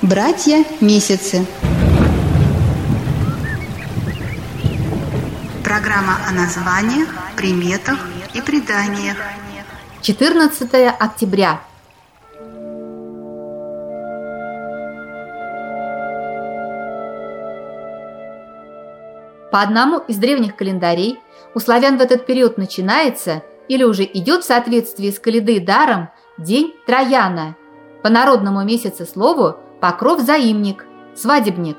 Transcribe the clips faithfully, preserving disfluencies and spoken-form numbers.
Братья Месяцы. Программа о названиях, приметах и преданиях. четырнадцатое октября. По одному из древних календарей у славян в этот период начинается или уже идет в соответствии с каледой даром день Трояна, по народному месяцеслову Покров-заимник, свадебник.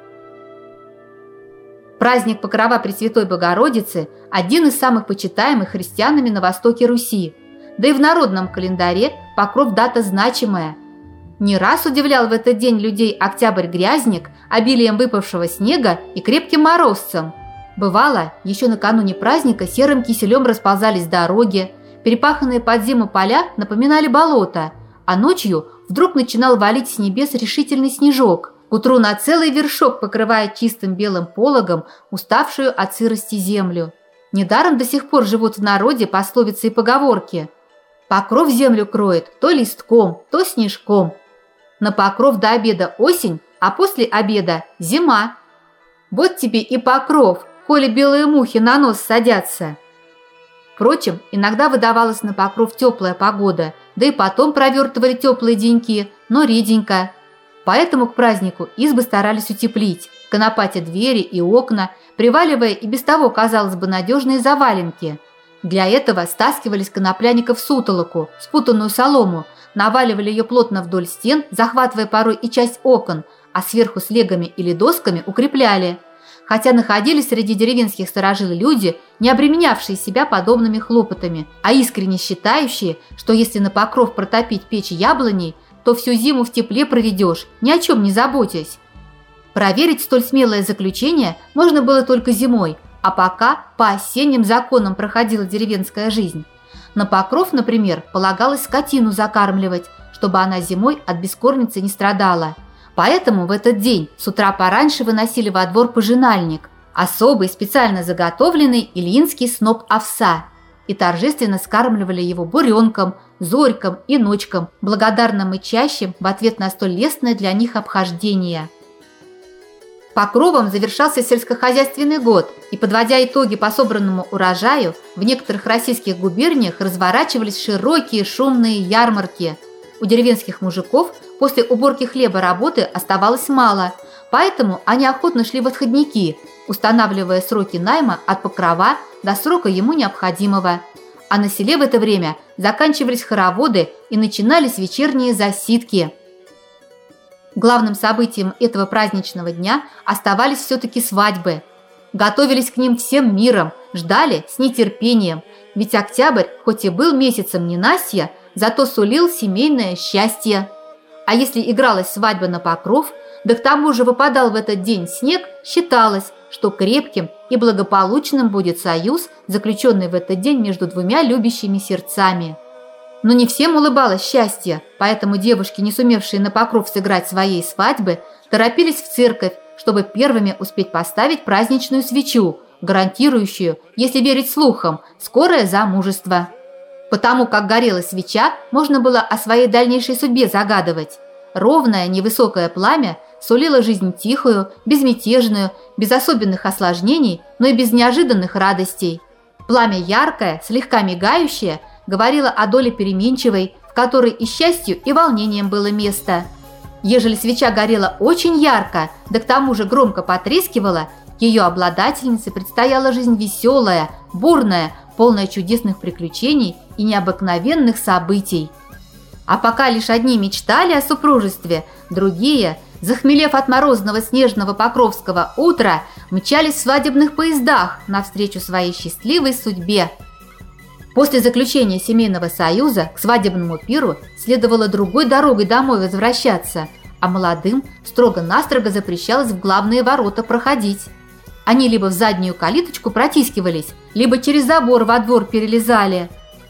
Праздник Покрова Пресвятой Богородицы – один из самых почитаемых христианами на востоке Руси, да и в народном календаре Покров – дата значимая. Не раз удивлял в этот день людей октябрь-грязник обилием выпавшего снега и крепким морозцем. Бывало, еще накануне праздника серым киселем расползались дороги, перепаханные под зиму поля напоминали болото, а ночью вдруг начинал валить с небес решительный снежок, к утру на целый вершок покрывая чистым белым пологом уставшую от сырости землю. Недаром до сих пор живут в народе пословицы и поговорки: «Покров землю кроет то листком, то снежком». На покров до обеда осень, а после обеда зима. Вот тебе и покров, коли белые мухи на нос садятся. Впрочем, иногда выдавалась на покров теплая погода, да и потом провертывали теплые деньки, но реденько. Поэтому к празднику избы старались утеплить, конопатя двери и окна, приваливая и без того, казалось бы, надежные заваленки. Для этого стаскивали с конопляников сутолоку, спутанную солому, наваливали ее плотно вдоль стен, захватывая порой и часть окон, а сверху слегами или досками укрепляли. Хотя находились среди деревенских сторожил люди, не обременявшие себя подобными хлопотами, а искренне считающие, что если на покров протопить печь яблоней, то всю зиму в тепле проведешь, ни о чем не заботясь. Проверить столь смелое заключение можно было только зимой, а пока по осенним законам проходила деревенская жизнь. На покров, например, полагалось скотину закармливать, чтобы она зимой от бескормицы не страдала. Поэтому в этот день с утра пораньше выносили во двор пожинальник, особый специально заготовленный ильинский сноп овса, и торжественно скармливали его буренком, зорьком и ночком, благодарно мычащим в ответ на столь лестное для них обхождение. Покровом завершался сельскохозяйственный год, и, подводя итоги по собранному урожаю, в некоторых российских губерниях разворачивались широкие шумные ярмарки. У деревенских мужиков после уборки хлеба работы оставалось мало, поэтому они охотно шли в отходники, устанавливая сроки найма от покрова до срока ему необходимого. А на селе в это время заканчивались хороводы и начинались вечерние засидки. Главным событием этого праздничного дня оставались все-таки свадьбы. Готовились к ним всем миром, ждали с нетерпением, ведь октябрь, хоть и был месяцем ненастья, зато сулил семейное счастье. А если игралась свадьба на покров, да к тому же выпадал в этот день снег, считалось, что крепким и благополучным будет союз, заключенный в этот день между двумя любящими сердцами. Но не всем улыбалось счастье, поэтому девушки, не сумевшие на покров сыграть своей свадьбы, торопились в церковь, чтобы первыми успеть поставить праздничную свечу, гарантирующую, если верить слухам, скорое замужество. Потому как горела свеча, можно было о своей дальнейшей судьбе загадывать. Ровное, невысокое пламя сулило жизнь тихую, безмятежную, без особенных осложнений, но и без неожиданных радостей. Пламя яркое, слегка мигающее, говорила о доле переменчивой, в которой и счастью, и волнением было место. Ежели свеча горела очень ярко, да к тому же громко потрескивала, ее обладательнице предстояла жизнь веселая, бурная, полная чудесных приключений и необыкновенных событий. А пока лишь одни мечтали о супружестве, другие, захмелев от морозного снежного покровского утра, мчались в свадебных поездах навстречу своей счастливой судьбе. После заключения семейного союза к свадебному пиру следовало другой дорогой домой возвращаться, а молодым строго-настрого запрещалось в главные ворота проходить. Они либо в заднюю калиточку протискивались, либо через забор во двор перелезали.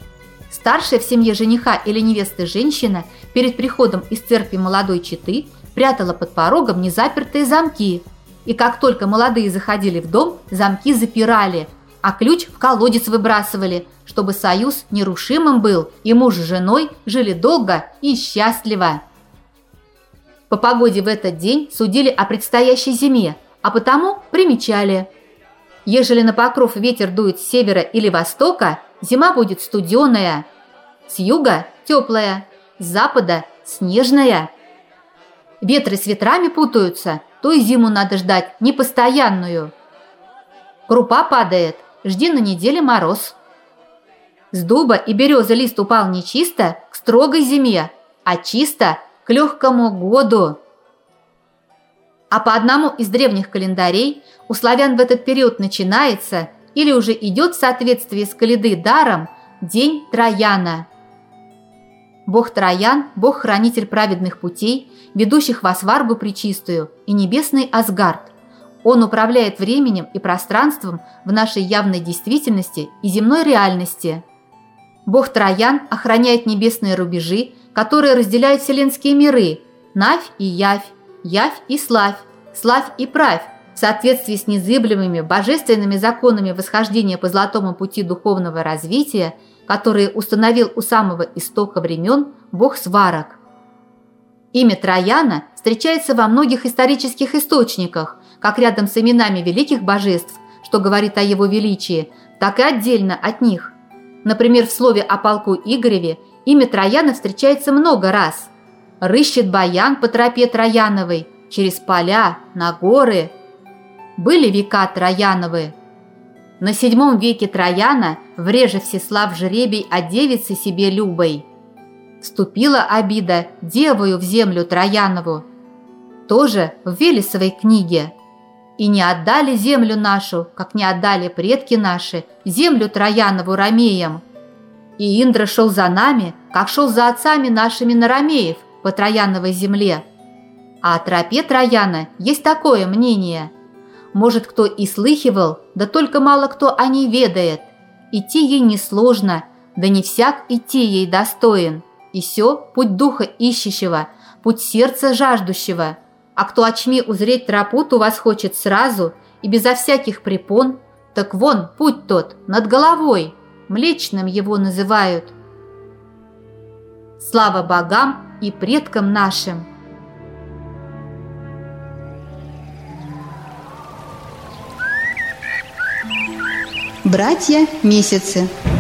Старшая в семье жениха или невесты женщина перед приходом из церкви молодой четы прятала под порогом незапертые замки, и как только молодые заходили в дом, замки запирали, а ключ в колодец выбрасывали, чтобы союз нерушимым был, и муж с женой жили долго и счастливо. По погоде в этот день судили о предстоящей зиме, а потому примечали: ежели на покров ветер дует с севера или востока, зима будет студеная, с юга – теплая, с запада – снежная. Ветры с ветрами путаются, то и зиму надо ждать непостоянную. Крупа падает, жди на неделе мороз. С дуба и березы лист упал не чисто к строгой зиме, а чисто к легкому году. А по одному из древних календарей у славян в этот период начинается или уже идет в соответствии с коляды даром день Трояна. Бог Троян – бог-хранитель праведных путей, ведущих во сваргу пречистую, и небесный Асгард. Он управляет временем и пространством в нашей явной действительности и земной реальности. Бог Троян охраняет небесные рубежи, которые разделяют вселенские миры – Навь и Явь, Явь и Славь, Славь и Правь, в соответствии с незыблемыми божественными законами восхождения по золотому пути духовного развития, которые установил у самого истока времен бог сварог. Имя Трояна встречается во многих исторических источниках, как рядом с именами великих божеств, что говорит о его величии, так и отдельно от них. Например, в слове о полку Игореве имя Трояна встречается много раз. Рыщет баян по тропе Трояновой, через поля, на горы. Были века Трояновы. На седьмом веке Трояна вреже Всеслав жребий о девице себе любой. Вступила обида девою в землю Троянову. Тоже в Велесовой книге. И не отдали землю нашу, как не отдали предки наши, землю Троянову ромеям. И Индра шел за нами, как шел за отцами нашими на ромеев по Трояновой земле. А о тропе Трояна есть такое мнение. Может, кто и слыхивал, да только мало кто о ней ведает. Идти ей несложно, да не всяк идти ей достоин. И сё путь духа ищущего, путь сердца жаждущего. А кто очми узреть тропу, то восхочет сразу и безо всяких препон. Так вон путь тот над головой, Млечным его называют. Слава богам и предкам нашим! Братья месяцы.